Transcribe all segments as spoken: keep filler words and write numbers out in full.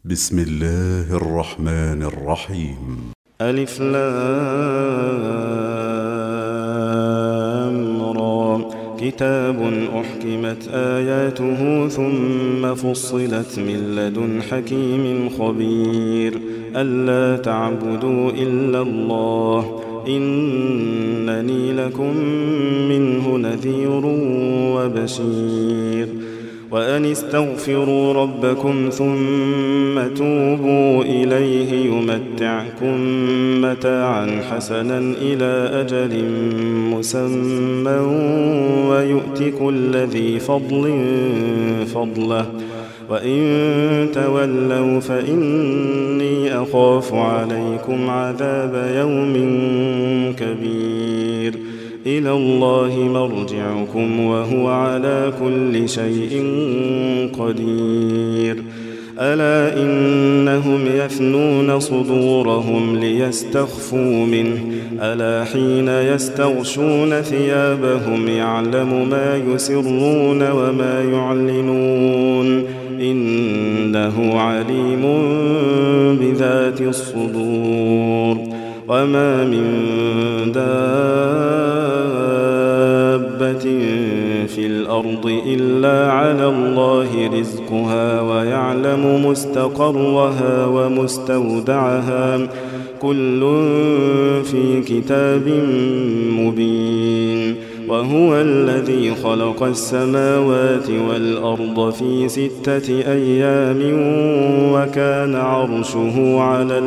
بسم الله الرحمن الرحيم. ألف لام را. كتاب أحكمت آياته ثم فصلت من لدن حكيم خبير ألا تعبدوا إلا الله إنني لكم منه نذير وبشير وأن استغفروا ربكم ثم توبوا إليه يمتعكم متاعا حسنا إلى أجل مسمى ويؤت كل ذي فضل فضله وإن تولوا فإني أخاف عليكم عذاب يوم كبير إلى الله مرجعكم وهو على كل شيء قدير ألا إنهم يثنون صدورهم ليستخفوا منه ألا حين يستغشون ثيابهم يعلم ما يسرون وما يعلنون إنه عليم بذات الصدور وما من دابة في الأرض إلا على الله رزقها ويعلم مستقرها ومستودعها كل في كتاب مبين وهو الذي خلق السماوات والأرض في ستة أيام وكان عرشه على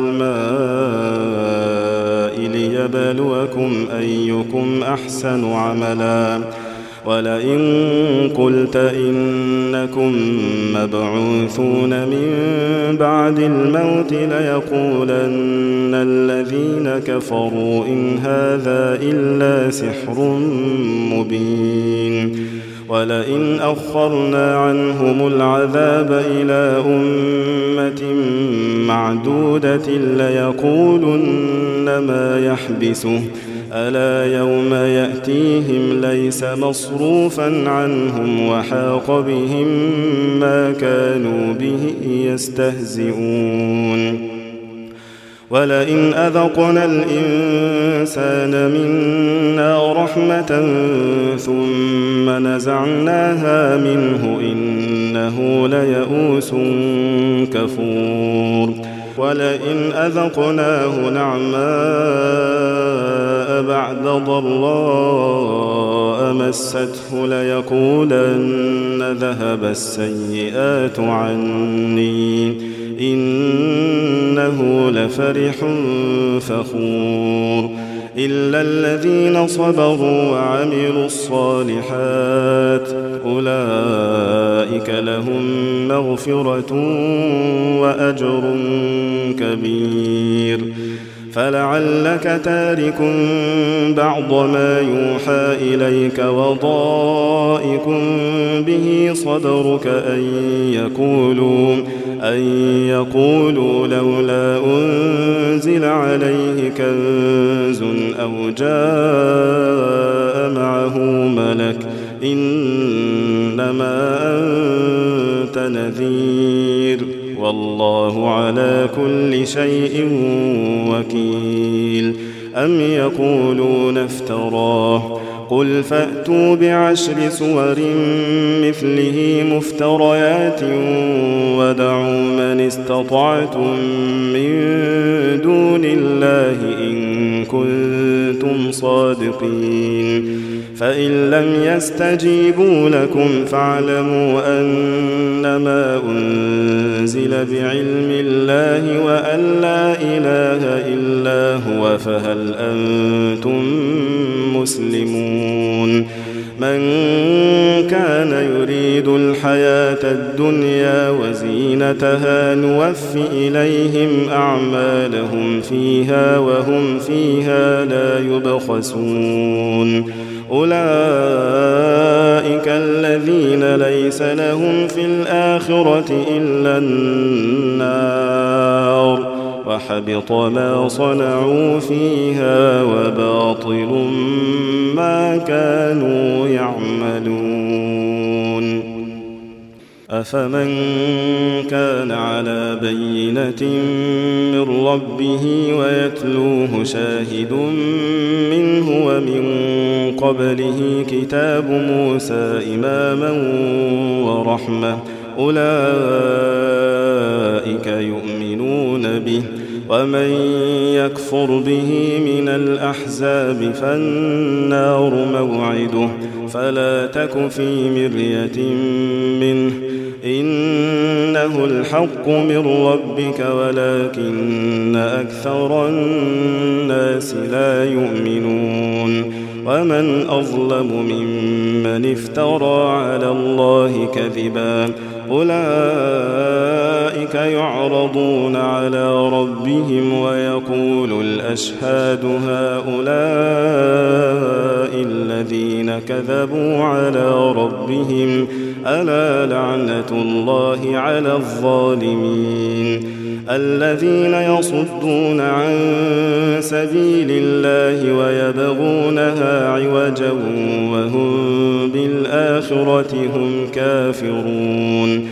الماء ليبلوكم أيكم أحسن عملا ولئن قلت إنكم مبعوثون من بعد الموت ليقولن الذين كفروا إن هذا إلا سحر مبين ولئن أخرنا عنهم العذاب إلى أمة معدودة ليقولن ما يحبسه ألا يوم يأتيهم ليس مصروفا عنهم وحاق بهم ما كانوا به يستهزئون ولئن أذقنا الإنسان منا رحمة ثم نزعناها منه إنه ليئوس كفور ولئن أذقناه نعماء بعد ضراء مسته ليقولن ذهب السيئات عني إنه لفرح فخور إلا الذين صبروا وعملوا الصالحات أولئك لهم مغفرة وأجر كبير فلعلك تارك بعض ما يوحى إليك وضائق به صدرك أن يقولوا أن يقولوا لولا أنزل عليه كنز أو جاء معه ملك إنما أنت نذير والله على كل شيء وكيل أم يقولون افتراه قل فأتوا بعشر سور مثله مفتريات ودعوا من استطعتم من دون الله إن كنتم صادقين فإن لم يستجيبوا لكم فاعلموا أنما أنزل بعلم الله وأن لا إله إلا هو فهل أنتم مسلمون من كان يريد الحياة الدنيا وزينتها نوف إليهم أعمالهم فيها وهم فيها لا يبخسون أولئك الذين ليس لهم في الآخرة إلا النار وحبط ما صنعوا فيها وباطل ما كانوا يعملون أفمن كان على بينة من ربه ويتلوه شاهد منه ومن قبله كتاب موسى إماما ورحمة أولئك يؤمنون به ومن يكفر به من الأحزاب فالنار موعده فلا تك في مرية منه إنه الحق من ربك ولكن أكثر الناس لا يؤمنون ومن أظلم ممن افترى على الله كذبا أولئك يعرضون على ربهم ويقول الأشهاد هؤلاء الذين كذبوا على ربهم ألا لعنة الله على الظالمين الذين يصدون عن سبيل الله ويبغونها عوجا وهم بالآخرة هم كافرون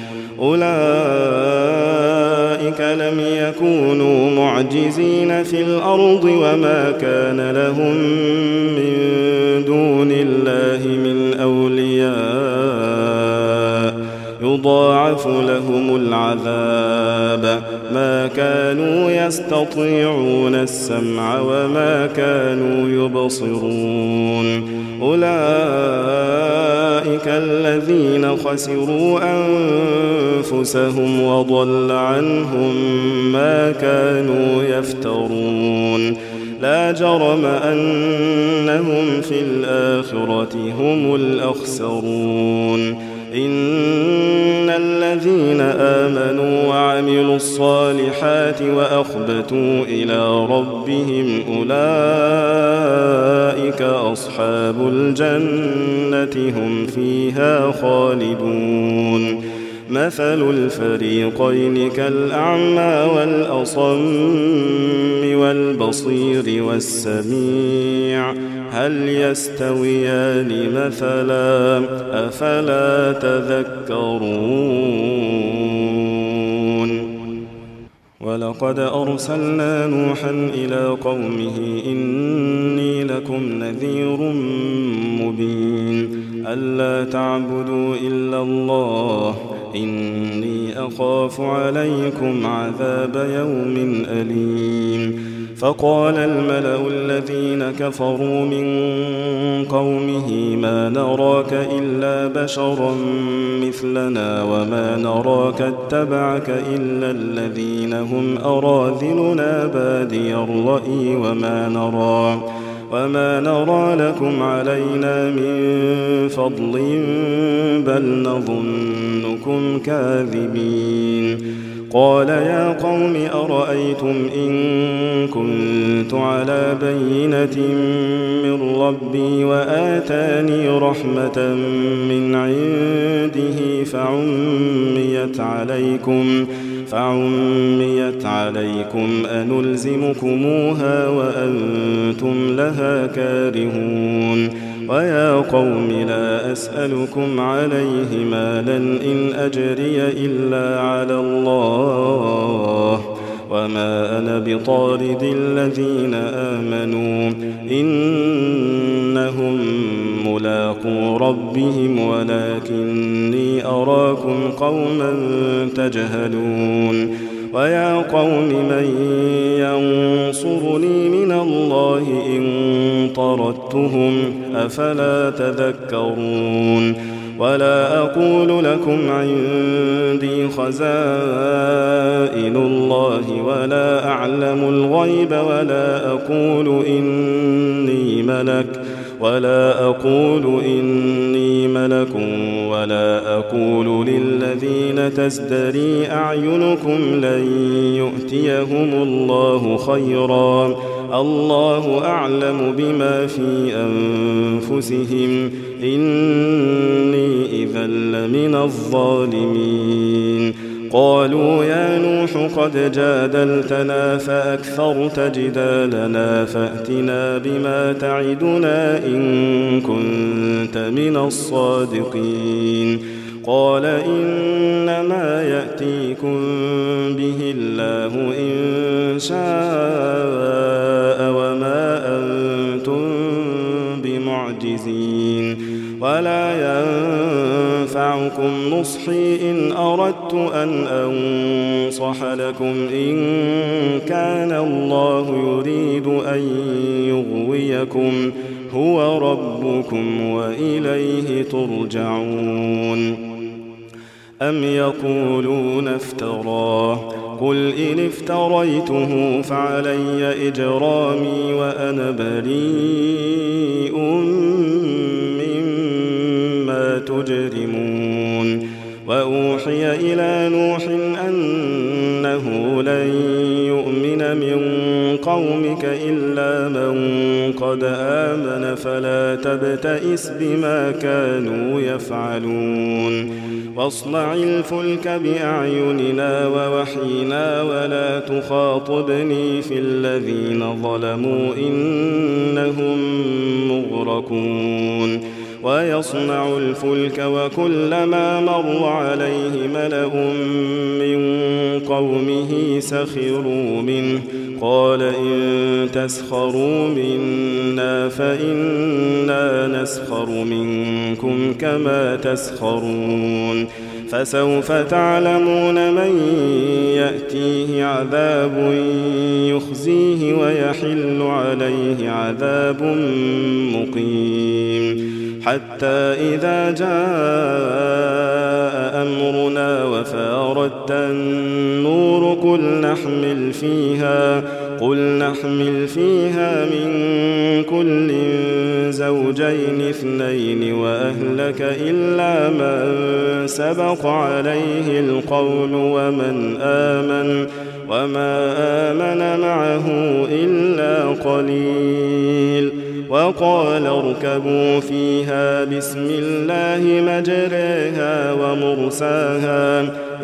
أولئك لم يكونوا معجزين في الأرض وما كان لهم من دون الله من أولياء يضاعف لهم العذاب ما كانوا يستطيعون السمع وما كانوا يبصرون أولئك الذين خسروا أنفسهم وضل عنهم ما كانوا يفترون لا جرم أنهم في الآخرة هم الأخسرون إن الذين آمنوا وعملوا الصالحات وأخبتوا إلى ربهم أولئك أصحاب الجنة هم فيها خالدون مثل الفريقين كالأعمى والأصم والبصير والسميع هل يستويان مثلا أفلا تذكرون ولقد أرسلنا نوحا إلى قومه إني لكم نذير مبين ألا تعبدوا إلا الله إني أخاف عليكم عذاب يوم أليم فقال الملأ الذين كفروا من قومه ما نراك إلا بشرا مثلنا وما نراك اتبعك إلا الذين هم أراذلنا بادي الرأي وما نرى وما نرى لكم علينا من فضل بل نظنكم كاذبين قال يا قوم أرأيتم إن كنت على بينة من ربي وآتاني رحمة من عنده فعميت عليكم فعميت عليكم أنلزمكموها وأنتم لها كارهون ويا قوم لا أسألكم عليه مالا إن أجري إلا على الله وما أنا بطارد الذين آمنوا إنهم ملاقو ربهم ولكني أراكم قوما تجهلون ويا قوم من ينصرني من الله إن طردتهم أفلا تذكرون ولا أقول لكم عندي خزائن الله ولا أعلم الغيب ولا أقول إني ملك ولا أقول إني ملك ولا أقول للذين تزدري أعينكم لن يؤتيهم الله خيرا الله أعلم بما في أنفسهم إني إذا لمن الظالمين قالوا يا نوح قد جادلتنا فأكثرت جدالنا فأتنا بما تعدنا إن كنت من الصادقين قال إنما يأتيكم به الله إن شاء وما أنتم بمعجزين ولا ينفعكم نصحي إن أردت أن أنصح لكم إن كان الله يريد أن يغويكم هو ربكم وإليه ترجعون. أم يقولون افتراه قل إن افتريته فعلي إجرامي وأنا بريء مما تجرمون. وأوحي إلى نوح أنه لن يؤمن من قومك إلا من قد آمن فلا تبتئس بما كانوا يفعلون. واصنع الفلك بأعيننا ووحينا ولا تخاطبني في الذين ظلموا إنهم مغرقون. ويصنع الفلك وكلما مر عليه ملأ من قومه سخروا منه قال إن تسخروا منا فإنا نسخر منكم كما تسخرون. فسوف تعلمون من يأتيه عذاب يخزيه ويحل عليه عذاب مقيم. حتى إذا جاء أمرنا وفارت النور قل نحمل فيها قل نحمل فيها من كل زوجين اثنين وأهلك إلا من سبق عليه القول ومن آمن وما آمن معه إلا قليل. وقال اركبوا فيها بسم الله مجريها ومرساها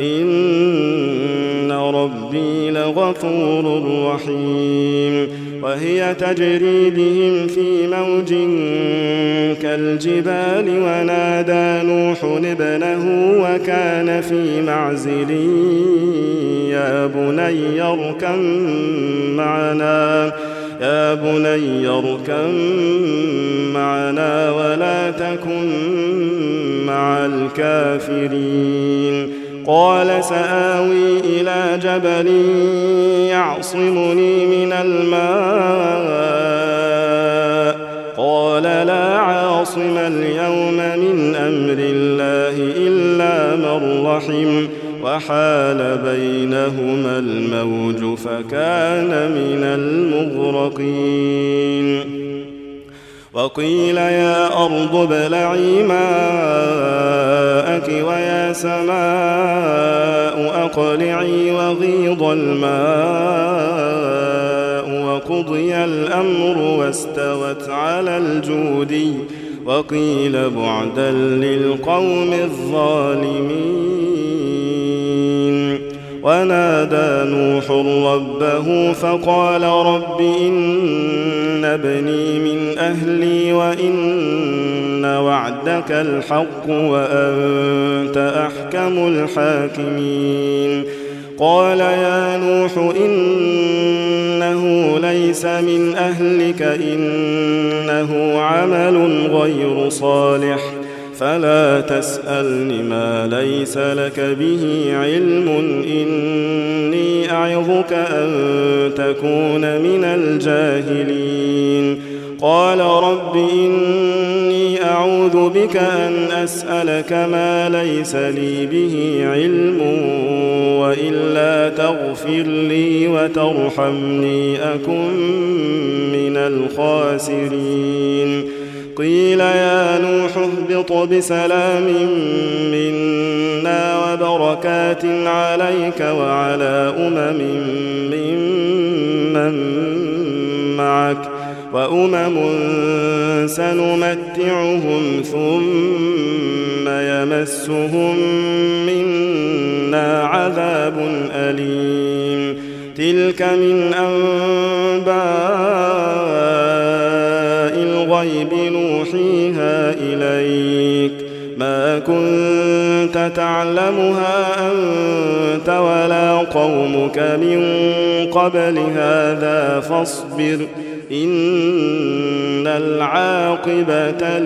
إن ربي لغفور رحيم. وهي تجري بهم في موج كالجبال ونادى نوح ابنه وكان في معزل يا بني اركب معنا يا بني اركب معنا ولا تكن مع الكافرين. قال سآوي إلى جبل يعصمني من الماء قال لا عاصم اليوم من أمر الله إلا من رحم وحال بينهما الموج فكان من المغرقين. وقيل يا أرض ابلعي ماءك ويا سماء أقلعي وغيض الماء وقضي الأمر واستوت على الجودي وقيل بعدا للقوم الظالمين. ونادى نوح ربه فقال رب إن ابني من أهلي وإن وعدك الحق وأنت أحكم الحاكمين. قال يا نوح إنه ليس من أهلك إنه عمل غير صالح فلا تسألني ما ليس لك به علم إني أعظك أن تكون من الجاهلين. قال رب إني أعوذ بك أن أسألك ما ليس لي به علم وإلا تغفر لي وترحمني أكن من الخاسرين. قيل يا نوح اهبط بسلام منا وبركات عليك وعلى أمم ممن معك وأمم سنمتعهم ثم يمسهم منا عذاب أليم. تلك من أنباء الغيب نوحيها إليك ما كنت كنت تعلمها أنت ولا قومك من قبل هذا فاصبر إن العاقبة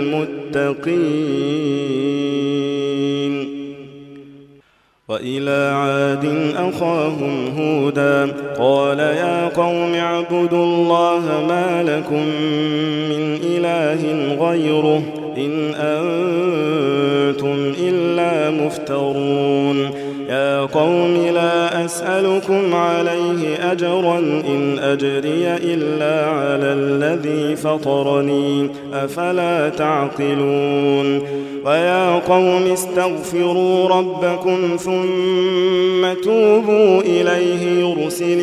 للمتقين. وإلى عاد أخاهم هودا قال يا قوم اعبدوا الله ما لكم من إله غيره إن أنتم إلا مفترون. يا قوم لا أسألكم عليه أجرا إن أجري إلا على الذي فطرني أفلا تعقلون. ويا قوم استغفروا ربكم ثم توبوا إليه يرسل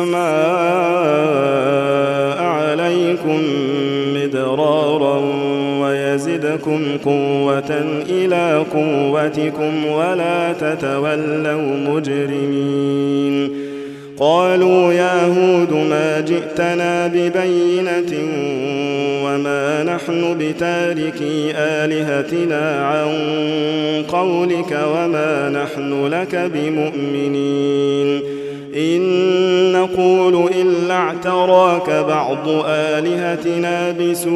السماء عليكم مدرارا ويزدكم قوة إلى قوتكم ولا تتولوا مجرمين. قالوا يا هود ما جئتنا ببينة وما نحن بتاركي آلهتنا عن قولك وما نحن لك بمؤمنين إن نقول إلا اعتراك بعض آلهتنا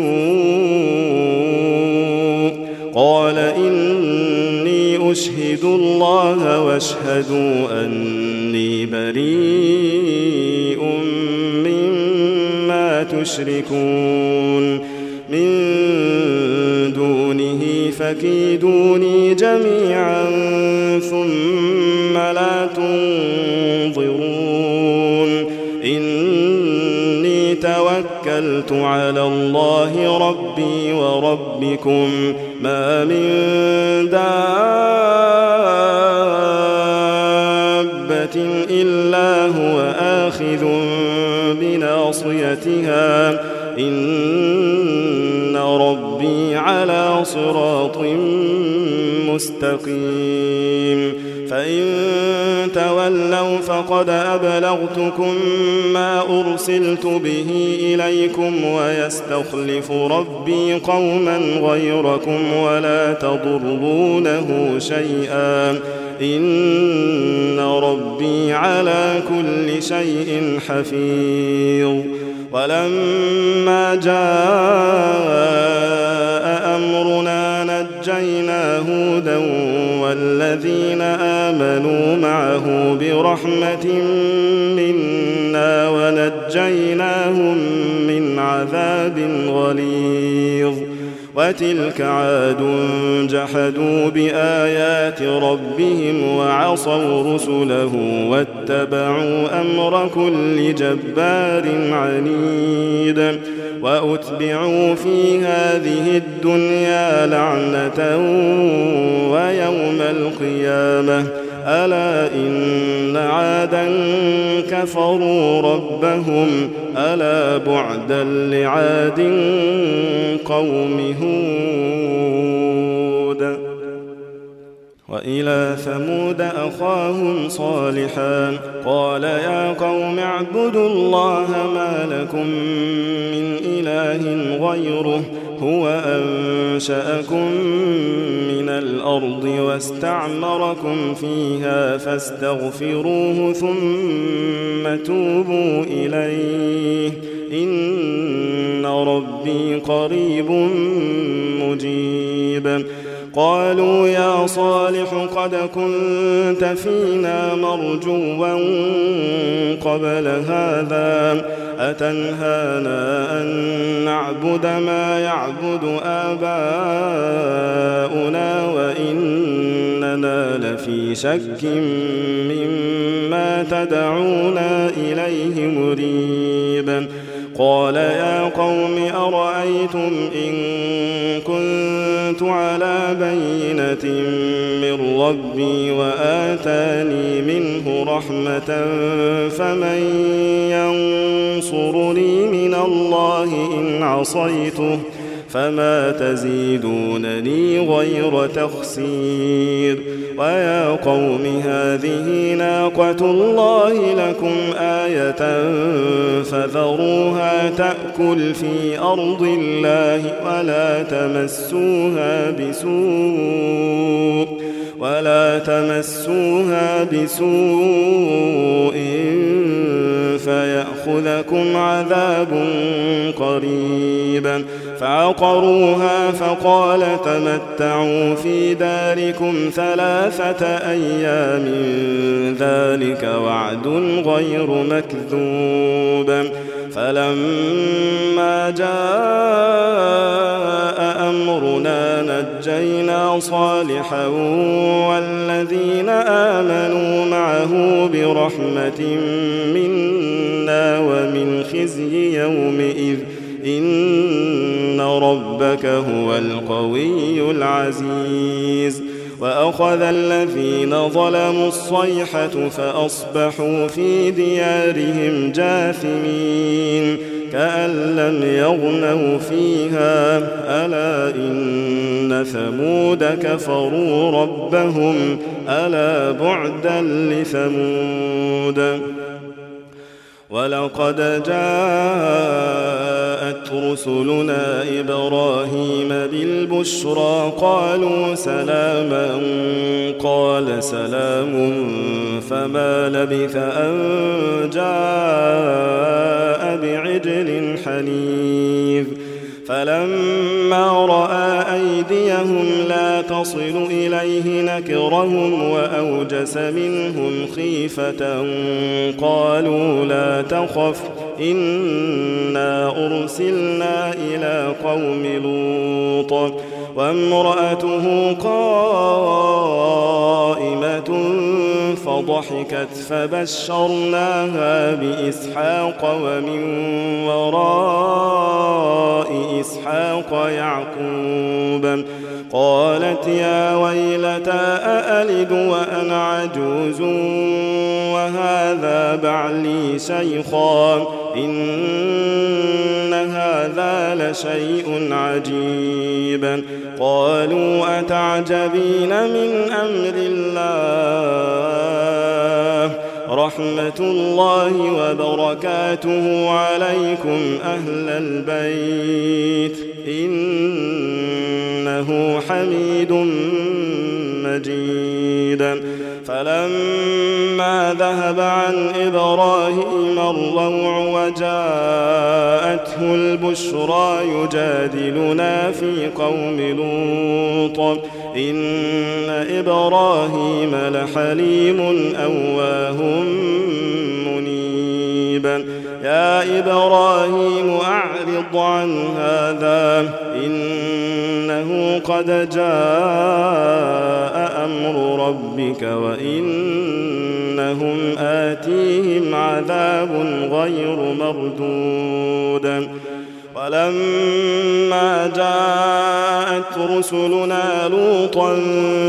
بسوء قال إني أشهد الله واشهدوا أني بريء مما تشركون من دونه فكيدوني جميعا ثم لا تنظرون إني توكلت على الله ربي وربكم ما من دابة إلا هو آخذ بناصيتها إن ربي على صراط مستقيم. فإن تولوا فقد أبلغتكم ما أرسلت به إليكم ويستخلف ربي قوما غيركم ولا تضرونه شيئا إن ربي على كل شيء حفيظ. ولما جاء أمرنا نجينا هودا والذين آمنوا معه برحمة منا ونجيناهم من عذاب غليظ. وتلك عاد جحدوا بآيات ربهم وعصوا رسله واتبعوا أمر كل جبار عنيد. وأتبعوا في هذه الدنيا لعنة ويوم القيامة ألا إن عادا كفروا ربهم ألا بعدا لعاد قوم هود. وإلى ثمود أخاهم صالحا قال يا قوم اعبدوا الله ما لكم من إله غيره هو أنشأكم من الأرض واستعمركم فيها فاستغفروه ثم توبوا إليه إن ربي قريب مجيب. قالوا يا صالح قد كنت فينا مرجوا قبل هذا أتنهانا أن نعبد ما يعبد آباؤنا وإننا لفي شك مما تدعونا إليه مريب. قال يا قوم أرأيتم إن كنت على بينة من ربي وآتاني منه رحمة فمن ينصرني من الله إن عصيته فما تزيدونني غير تخسير. ويا قوم هذه ناقة الله لكم آية فذروها تأكل في أرض الله ولا تمسوها بسوء ولا تمسوها بسوء فيأخذكم عذاب قريب. فعقروها فقال تمتعوا في داركم ثلاثة أيام ذلك وعد غير مكذوب. فلما جاء أمرنا نجينا صالحا والذين آمنوا معه برحمة منا ومن خزي يومئذ إن ربك هو القوي العزيز. وأخذ الذين ظلموا الصيحة فأصبحوا في ديارهم جاثمين كأن لم يغنوا فيها ألا إن ثمود كفروا ربهم ألا بعدا لثمود. ولقد جاءت رسلنا إبراهيم بالبشرى قالوا سلاما قال سلام فما لبث أن جاء بعجل حنيذ. فلما رأى أيديهم لا تصل إليه نكرهم وأوجس منهم خيفة قالوا لا تخف إنا أرسلنا إلى قوم لوط وامرأته قائمة فضحكت فبشرناها بإسحاق ومن وراء إسحاق يعقوب. قالت يا ويلتى أألد وأنا عجوز وهذا بعلي شيخا إن هذا لشيء عجيب. قالوا أتعجبين من أمر الله رحمة الله وبركاته عليكم أهل البيت إنه حميد مجيد. فلما ذهب عن إبراهيم الروع وجاءته البشرى يجادلنا في قوم لوط إن إبراهيم لحليم أواه منيب. يا إبراهيم أعرض عن هذا إنه قد جاء أمر ربك وإنهم آتيهم عذاب غير مردود. ولما جاءت رسلنا لوطا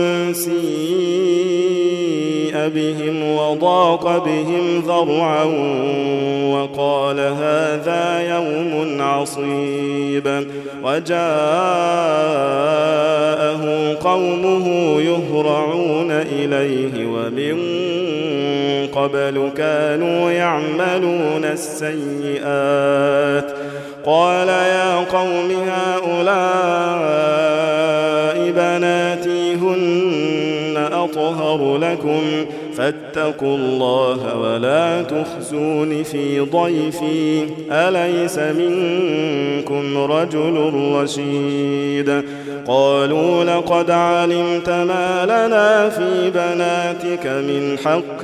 سيء بهم وضاق بهم ذرعا وقال هذا يوم عصيب. وجاءه قومه يهرعون إليه ومن قبل كانوا يعملون السيئات. قال يا قوم هؤلاء بناتي هن أطهر لكم فاتقوا الله ولا تخزون في ضيفي أليس منكم رجل رشيد. قالوا لقد علمت ما لنا في بناتك من حق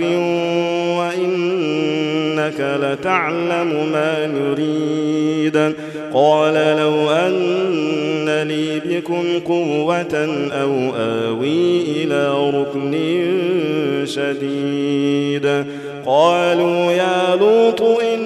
وإنك لتعلم ما نريد. قال لو أن لي بكم قوة أو آوي إلى ركن شديد. قالوا يا لوط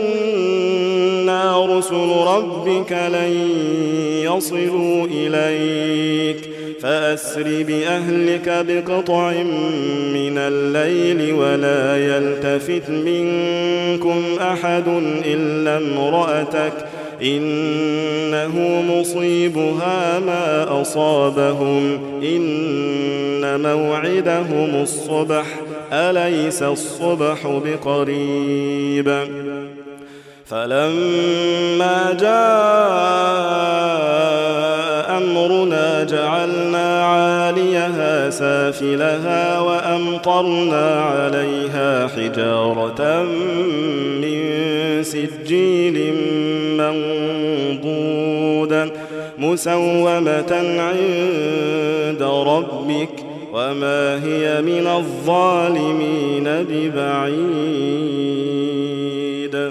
إنا رسل ربك لن يصلوا إليك فأسر بأهلك بقطع من الليل ولا يلتفت منكم أحد إلا امرأتك إنه مصيبها ما أصابهم إن موعدهم الصبح أليس الصبح بقريب فلما جاء أمرنا جعلنا عاليها سافلها وأمطرنا عليها حجارة من سجيل منضود مسومة عند ربك وما هي من الظالمين ببعيد.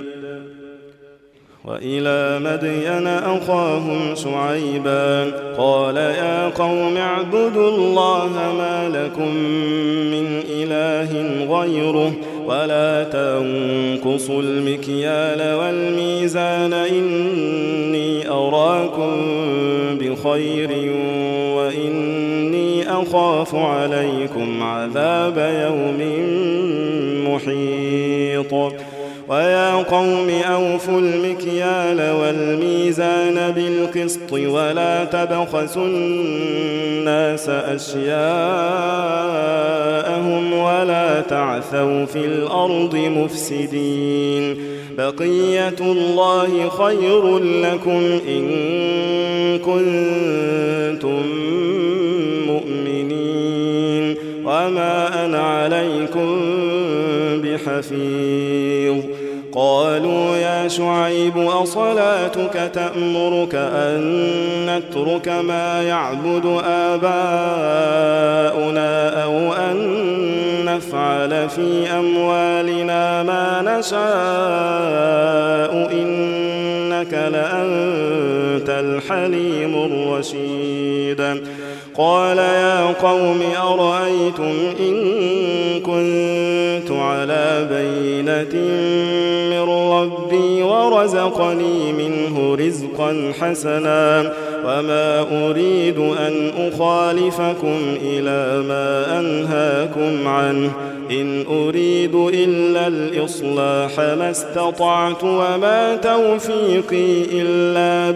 وإلى مدين أخاهم شعيبا قال يا قوم اعبدوا الله ما لكم من إله غيره ولا تنقصوا المكيال والميزان إني أراكم بخير وإني أخاف عليكم عذاب يوم محيط. ويا قوم أوفوا المكيال والميزان بالقسط ولا تبخسوا الناس أشياءهم ولا تعثوا في الأرض مفسدين بقية الله خير لكم إن كنتم مؤمنين وما أنا عليكم بحفيظ. قالوا يا شعيب أصلاتك تأمرك أن نترك ما يعبد آباؤنا أو أن نفعل في أموالنا ما نشاء إنك لأنت الحليم الرشيد. قال يا قوم أرأيتم إن كنت على بينة من ربي ورزقني منه رزقا حسنا وما أريد أن أخالفكم إلى ما أنهاكم عنه إن أريد إلا الإصلاح ما استطعت وما توفيقي إلا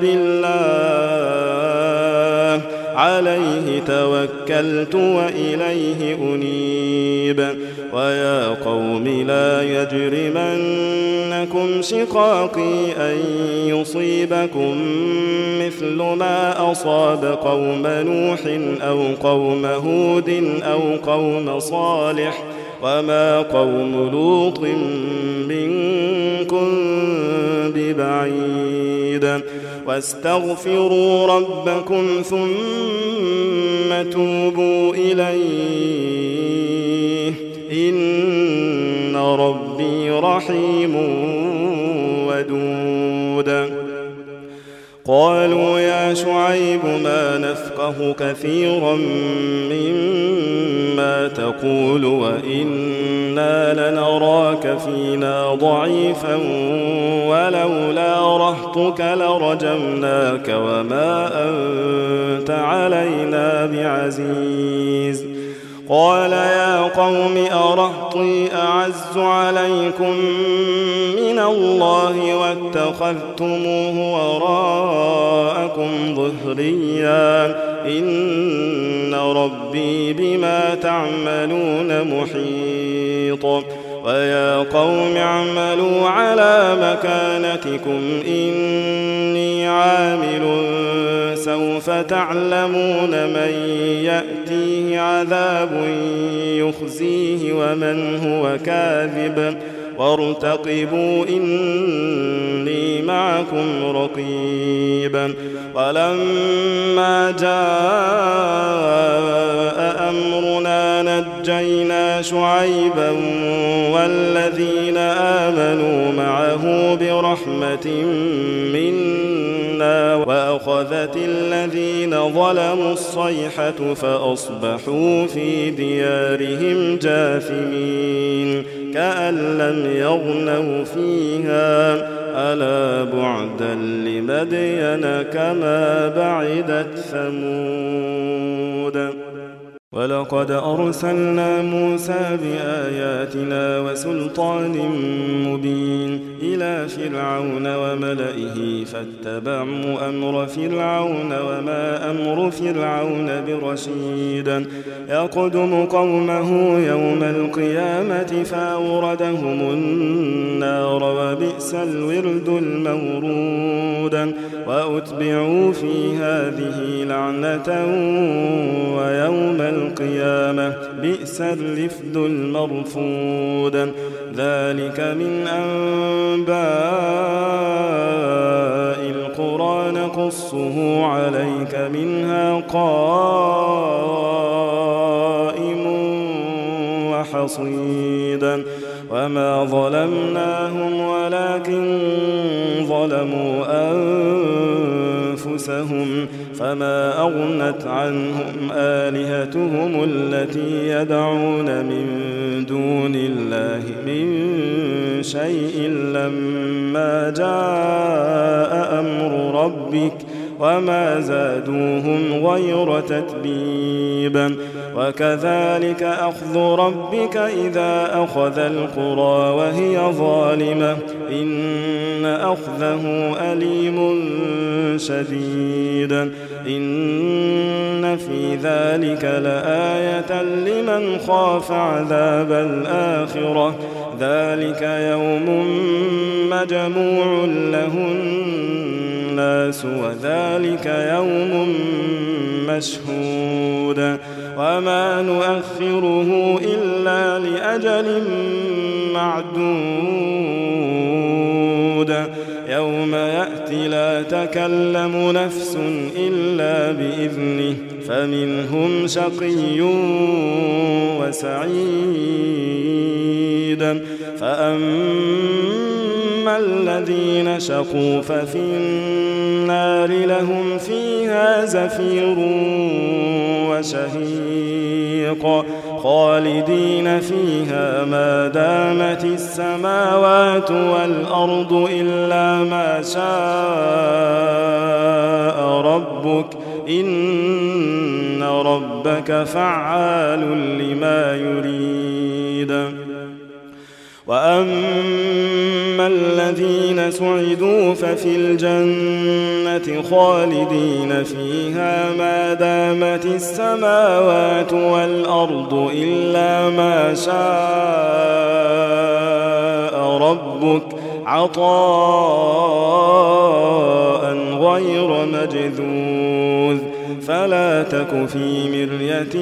بالله عليه توكلت وإليه أنيب. ويا قوم لا يجرمنكم شقاقي أن يصيبكم مثل ما أصاب قوم نوح أو قوم هود أو قوم صالح وما قوم لوط منكم ببعيد. واستغفروا ربكم ثم توبوا إليه إن ربي رحيم ودود. قالوا يا شعيب ما نفقه كثيرا مما تقول وإنا لنراك فينا ضعيفا ولولا رهطك لرجمناك وما أنت علينا بعزيز. قال يا قوم أرهطي أعز عليكم من الله واتخذتموه وراءكم ظهريا إن ربي بما تعملون محيط. ويا قوم اعملوا على مكانتكم إني عامل سوف تعلمون من يأتيه عذاب يخزيه ومن هو كاذب وارتقبوا إني معكم رقيب. ولما جاء أمرنا نجينا شعيبا والذين آمنوا معه برحمة منا وأخذت الذين ظلموا الصيحة فأصبحوا في ديارهم جاثمين كأن لم يغنوا فيها ألا بعدا لمدين كما بعدت ثمود. ولقد أرسلنا موسى بآياتنا وسلطان مبين إلى إلى فرعون وملئه فاتبعوا أمر فرعون وما أمر فرعون برشيد يقدم قومه يوم القيامة فأوردهم النار وبئس الورد المورود وأتبعوا في هذه لعنة ويوم القيامة بئس الرفد المرفود ذلك من أنباء القرى نقصه عليك منها قائم وحصيد وما ظلمناهم ولكن ظلموا أنفسهم فما أغنت عنهم آلهتهم التي يدعون من دون الله من شيء لما جاء أمر ربك وما زادوهم غير تتبيبا وكذلك أخذ ربك إذا أخذ القرى وهي ظالمة إن أخذه أليم شديد إن في ذلك لآية لمن خاف عذاب الآخرة ذلك يوم مجموع له الناس وذلك يوم مشهود وما نؤخره إلا لأجل معدود يوم يأتي لا تكلم نفس إلا بإذنه فمنهم شقي وسعيد فأما الذين شقوا ففي النار لهم فيها زفير وشهيق خالدين فيها ما دامت السماوات والأرض إلا ما شاء ربك إن ربك فعال لما يريد وأما الذين سعدوا ففي الجنة خالدين فيها ما دامت السماوات والأرض إلا ما شاء ربك عطاء غير مجذوذ فلا تك في مرية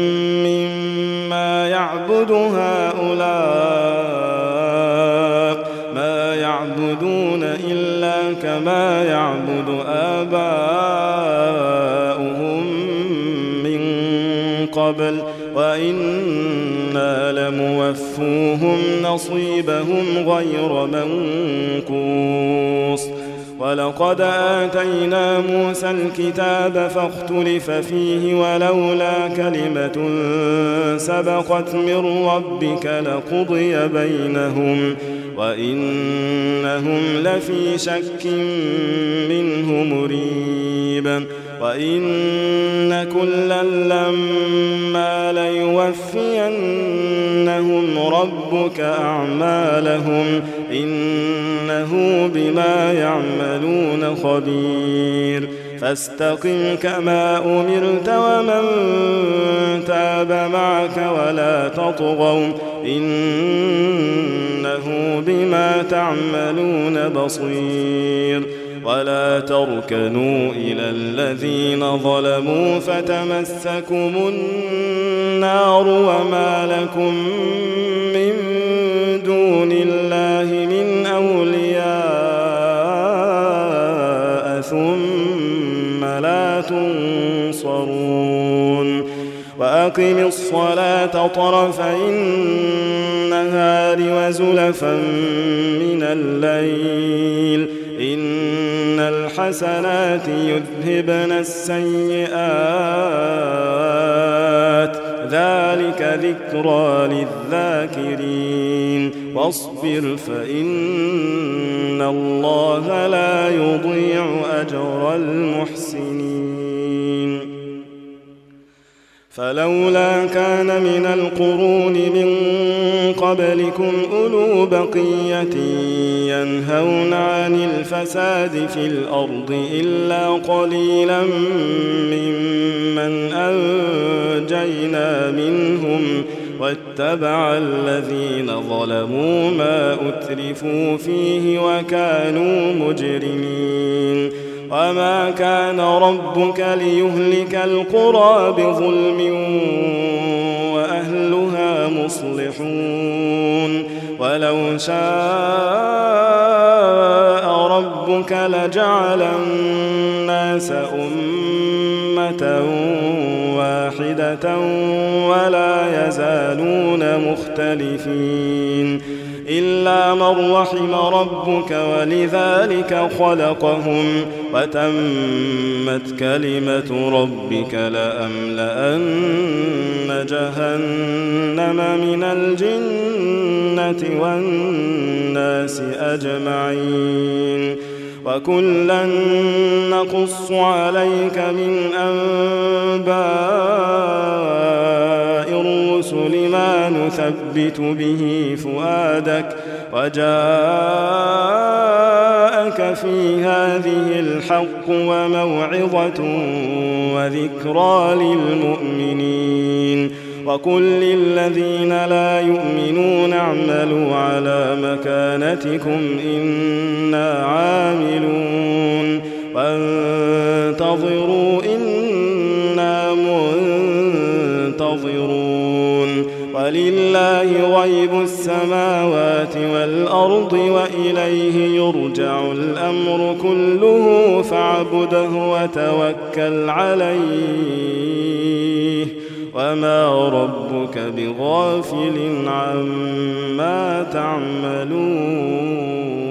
مما يعبد هؤلاء ما يعبدون إلا كما يعبد آباؤهم من قبل وإنا لموفوهم نصيبهم غير منقوص ولقد آتينا موسى الكتاب فاختلف فيه ولولا كلمة سبقت من ربك لقضي بينهم وإنهم لفي شك منه مريب وإن كلا لما ليوفينهم ربك أعمالهم إنه بما يعملون خبير فاستقم كما أمرت ومن تاب معك ولا تطغوا إنه بما تعملون بصير ولا تركنوا إلى الذين ظلموا فتمسكم النار وما لكم من دون الله من أولياء ثم لا تنصرون وأقم الصلاة طرفي النهار وزلفا من الليل إن الحسنات يذهبن السيئات ذلك ذكرى للذاكرين واصبر فإن الله لا يضيع أجر المحسنين فلولا كان من القرون من قبلكم أولو بقية ينهون عن الفساد في الأرض إلا قليلا ممن أنجينا منهم واتبع الذين ظلموا ما أترفوا فيه وكانوا مجرمين. وما كان ربك ليهلك القرى بظلم وأهلها مصلحون. ولو شاء ربك لجعل الناس أمة واحدة ولا يزالون مختلفين إلا من رحم ربك ولذلك خلقهم وتمت كلمة ربك لأملأن جهنم من الجنة والناس أجمعين. وكلا نقص عليك من أنباء الرسل ما نثبت به فؤادك وجاءك في هذه الحق وموعظة وذكرى للمؤمنين. وقل للذين لا يؤمنون اعملوا على مكانتكم إنا عاملون وانتظروا إنا منتظرون. ولله غيب السماوات والأرض وإليه يرجع الأمر كله فاعبده وتوكل عليه وما ربك بغافل عما تعملون.